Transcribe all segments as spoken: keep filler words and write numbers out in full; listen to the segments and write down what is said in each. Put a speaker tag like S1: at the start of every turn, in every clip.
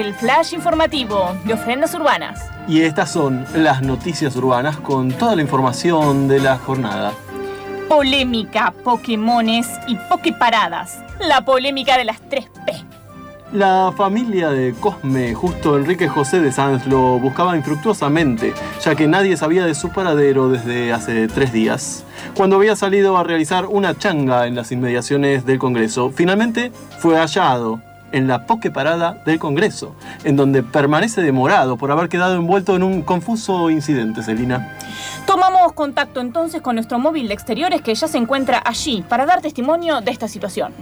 S1: el flash informativo de Ofrendas Urbanas.
S2: Y estas son las noticias urbanas con toda la información de la jornada.
S1: Polémica, Pokémones y Poképaradas. La polémica de las tres P.
S2: La familia de Cosme Justo Enrique José de Sanz lo buscaba infructuosamente, ya que nadie sabía de su paradero desde hace tres días, cuando había salido a realizar una changa en las inmediaciones del Congreso. Finalmente fue hallado en la Poképarada del Congreso, en donde permanece demorado por haber quedado envuelto en un confuso incidente, Celina.
S1: Tomamos contacto entonces con nuestro móvil de exteriores que ya se encuentra allí para dar testimonio de esta situación.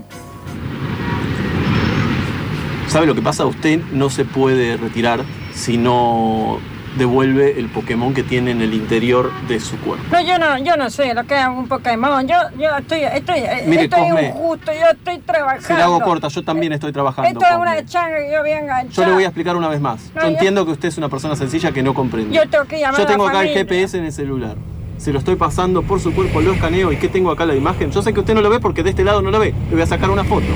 S2: ¿Sabe lo que pasa? Usted no se puede retirar si no devuelve el Pokémon que tiene en el interior de su cuerpo.
S3: No, yo no, yo no sé lo que es un Pokémon. Yo, yo estoy, estoy,
S2: Mire,
S3: estoy
S2: Cosme,
S3: injusto, yo estoy trabajando.
S2: Se la hago corta, yo también estoy trabajando.
S3: Esto es
S2: Cosme.
S3: una changa que yo voy a enganchar.
S2: Yo le voy a explicar una vez más.
S3: No,
S2: yo
S3: yo-
S2: entiendo que usted es una persona sencilla que no comprende.
S3: Yo tengo que llamar
S2: Yo
S3: a la
S2: tengo acá el
S3: familia.
S2: G P S en el celular. Se lo estoy pasando por su cuerpo, lo escaneo. ¿Y qué tengo acá la imagen? Yo sé que usted no lo ve porque de este lado no lo ve. Le voy a sacar una foto.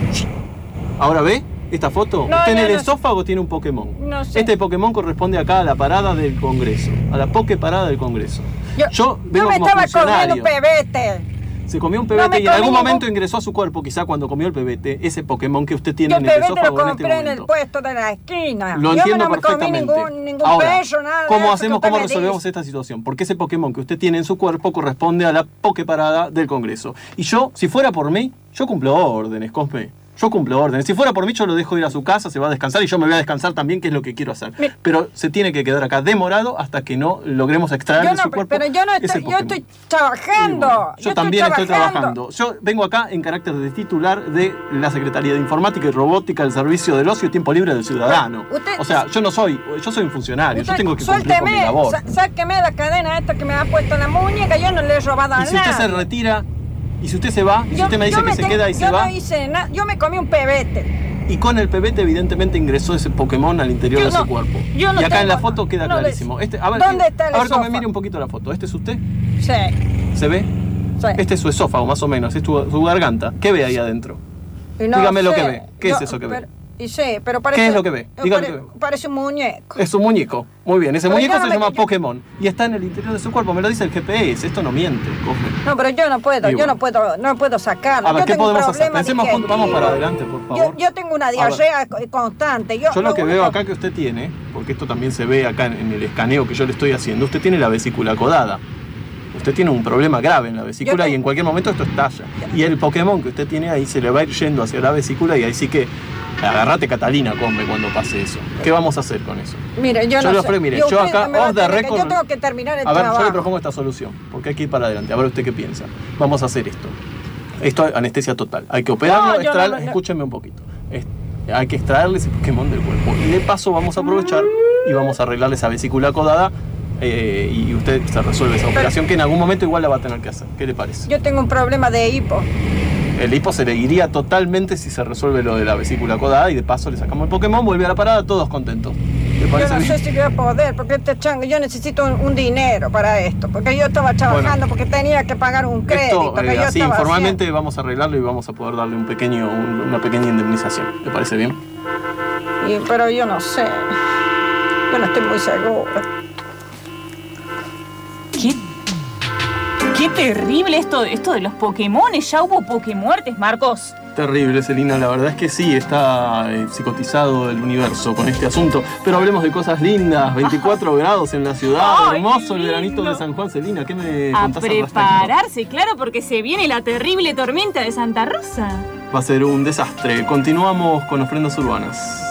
S2: ¿Ahora ve esta foto?
S3: No,
S2: usted en
S3: yo
S2: el
S3: no-
S2: esófago tiene un Pokémon.
S3: No sé.
S2: Este Pokémon corresponde acá a la parada del Congreso. A la Poképarada del Congreso.
S3: Yo,
S2: Yo
S3: yo
S2: vengo
S3: me
S2: como
S3: estaba comiendo
S2: funcionario.
S3: un pebete.
S2: Se comió un
S3: No
S2: pebete
S3: me
S2: y en algún
S3: comí ningún-
S2: momento ingresó a su cuerpo, quizá cuando comió el pebete, ese Pokémon que usted tiene
S3: Yo
S2: en el
S3: pebete lo
S2: esófago en este
S3: compré en el
S2: momento.
S3: puesto de la esquina.
S2: Lo
S3: yo
S2: entiendo
S3: no me comí
S2: perfectamente.
S3: ningún, ningún
S2: Ahora,
S3: peso, nada de
S2: ¿cómo
S3: eso
S2: hacemos,
S3: que usted
S2: cómo
S3: me
S2: resolvemos
S3: dice.
S2: esta situación? Porque ese Pokémon que usted tiene en su cuerpo corresponde a la Poképarada del Congreso. Y yo, si fuera por mí, yo cumplo órdenes, Cosme. Yo cumplo órdenes. Si fuera por mí, yo lo dejo ir a su casa, se va a descansar y yo me voy a descansar también, que es lo que quiero hacer.
S3: Mi-
S2: Pero se tiene que quedar acá demorado hasta que no logremos extraer
S3: Yo
S2: de
S3: no,
S2: su cuerpo
S3: pero yo no
S2: ese
S3: estoy, yo
S2: Pokémon.
S3: estoy trabajando.
S2: Y bueno, yo, también estoy
S3: trabajando.
S2: trabajando. Yo vengo acá en carácter de titular de la Secretaría de Informática y Robótica del Servicio del Ocio y Tiempo Libre del Ciudadano.
S3: Usted-
S2: o sea, yo no soy, yo soy un funcionario, yo
S3: Usted,
S2: tengo que cumplir con mi
S3: suélteme,
S2: labor.
S3: sa- sáqueme la cadena esta que me ha puesto en la muñeca, yo no le he robado a
S2: Y si usted se
S3: nadie.
S2: retira, y si usted se va, y si
S3: Yo-
S2: usted me dice
S3: yo
S2: que se
S3: tengo-
S2: queda y se
S3: yo
S2: va,
S3: no hice nada, yo me comí un pebete.
S2: y con el pebete evidentemente ingresó ese Pokémon al interior
S3: Yo
S2: de su
S3: no-
S2: cuerpo.
S3: yo no
S2: y acá en la
S3: tengo-
S2: foto queda
S3: no le-
S2: clarísimo. Este, a ver,
S3: ¿Dónde está el
S2: a ver, que me
S3: esófago?
S2: mire un poquito la foto. ¿Este es usted?
S3: Sí,
S2: ¿Se ve?
S3: sí.
S2: Este es su esófago, más o menos, es tu, su garganta. ¿Qué ve ahí adentro?
S3: Y no
S2: dígame lo
S3: sé,
S2: que ve. ¿Qué es
S3: yo-
S2: eso que ve?
S3: pero- Y sé, pero parece...
S2: ¿Qué es lo que ve? Diga lo
S3: pare-
S2: que ve.
S3: Parece un muñeco.
S2: Es un muñeco. Muy bien, ese
S3: Pero
S2: muñeco
S3: yo no
S2: se
S3: me-
S2: llama
S3: yo-
S2: Pokémon y está en el interior de su cuerpo. Me lo dice el G P S. Esto no miente, Cosme.
S3: No, pero yo no puedo,
S2: Y
S3: yo
S2: bueno.
S3: no puedo, no puedo sacarlo.
S2: A ver,
S3: yo
S2: ¿qué
S3: tengo un
S2: podemos hacer?
S3: problema
S2: Pensemos juntos. Vamos para
S3: digestivo.
S2: adelante, por
S3: Yo,
S2: favor.
S3: yo tengo una
S2: A ver.
S3: diarrea co- constante. Yo,
S2: Yo lo que
S3: único-
S2: veo acá que usted tiene, porque esto también se ve acá en en el escaneo que yo le estoy haciendo, usted tiene la vesícula acodada. Usted tiene un problema grave en la vesícula
S3: Yo te-
S2: y en cualquier momento esto estalla. Y el Pokémon que usted tiene ahí se le va a ir yendo hacia la vesícula y ahí sí que agarrate Catalina, Cosme, cuando pase eso. ¿Qué vamos a hacer con eso?
S3: Mire, yo,
S2: Yo
S3: no
S2: le
S3: sé.
S2: ofrezco, mire,
S3: Y
S2: yo
S3: usted
S2: acá,
S3: me va a
S2: off the
S3: tener que-
S2: record-
S3: Yo tengo que terminar el
S2: A ver,
S3: trabajo.
S2: yo le propongo esta solución, porque hay que ir para adelante. A ver usted qué piensa. Vamos a hacer esto. Esto es anestesia total. Hay que operarlo,
S3: No, yo
S2: extraer,
S3: no, no, no.
S2: escúchenme un poquito. Es- hay que extraerle ese Pokémon del cuerpo. Y de paso vamos a aprovechar y vamos a arreglarle esa vesícula acodada eh, y usted se resuelve esa
S3: Pero-
S2: operación que en algún momento igual la va a tener que hacer. ¿Qué le parece?
S3: Yo tengo un problema de hipo.
S2: El hipo se le iría totalmente si se resuelve lo de la vesícula acodada y de paso le sacamos el Pokémon, vuelve a la parada, todos contentos. ¿Le
S3: Yo
S2: parece
S3: no
S2: bien?
S3: sé si voy a poder, porque este chango, yo necesito un, un dinero para esto, porque yo estaba trabajando, porque tenía que pagar un crédito.
S2: Esto,
S3: que
S2: eh,
S3: yo
S2: así
S3: estaba
S2: informalmente vamos a arreglarlo y vamos a poder darle un pequeño, un- una pequeña indemnización. ¿Le parece bien?
S3: haciendo. Y- pero yo no sé. Yo no estoy muy segura.
S1: ¿Qué? Qué terrible esto, esto de los Pokémones. Ya hubo Pokémuertes, Marcos.
S2: Terrible, Celina, la verdad es que sí, está eh, psicotizado el universo con este asunto. Pero hablemos de cosas lindas, veinticuatro grados en la ciudad,
S1: Ay,
S2: hermoso el
S1: qué
S2: veranito
S1: lindo.
S2: de San Juan. Celina, ¿qué me
S1: A
S2: contás al respecto?
S1: prepararse, claro, porque se viene la terrible tormenta de Santa Rosa.
S2: Va a ser un desastre. Continuamos con ofrendas urbanas.